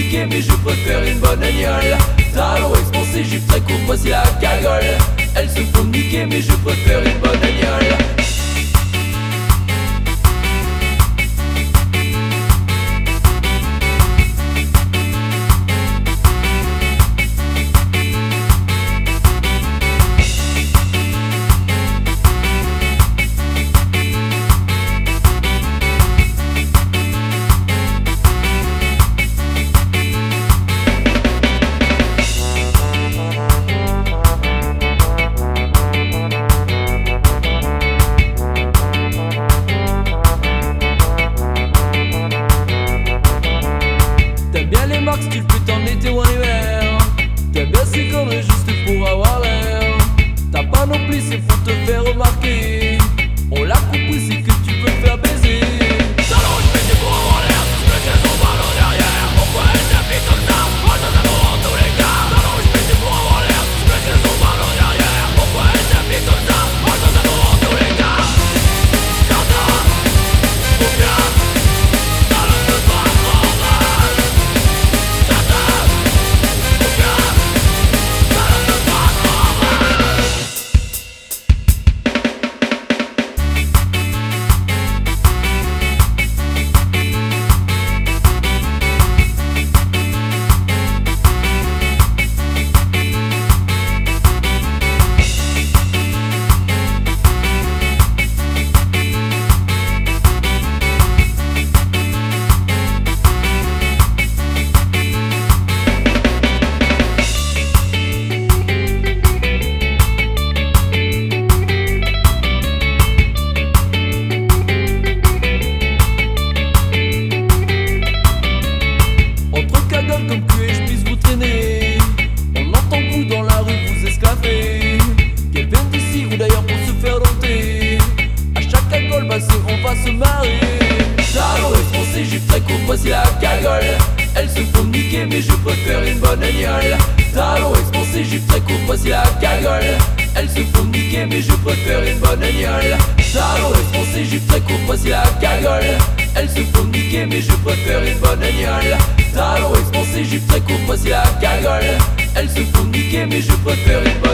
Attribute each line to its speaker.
Speaker 1: niquer mais je préfère une bonne agnole. Talons expansés, jupe très courte, voici la cagole. Elles se font niquer mais je préfère une bonne agnole.
Speaker 2: Style pute en été ou en hiver. T'aimes bien ces conneries juste pour avoir l'air. T'as pas non plus, c'est pour te faire remarquer. On l'a compris, c'est que tu peux faire baiser.
Speaker 1: Talons je pour avoir l'air, tu me tiens son ballon derrière. Pourquoi elle t'applique comme ça? Moi j'en amour en tous les cas. Talons je pour avoir l'air, tu me tiens son ballon derrière. Pourquoi elle t'applique comme ça? Moi j'en amour en tous les cas. J'entends, ou bien talons ne pas normal.
Speaker 2: Comme que je puisse vous traîner. On entend que vous dans la rue vous esclaffez. Qu'elle vienne d'ici ou d'ailleurs pour se faire dompter. À chaque cagole, bah c'est on va se marrer.
Speaker 1: Talons expansés, jupe très courte, voici la cagole. Elles se font niquer mais je préfère une bonne agnole. Talons expansés, jupe très courte, voici la cagole. Elles se font niquer mais je préfère une bonne agnole. Talons expansés, jupe très courte, voici la cagole. Elles se font niquer mais je préfère une bonne agnole. Talons expansés, jupe très courte, voici la cagole. Elles se font niquer mais je préfère une bonne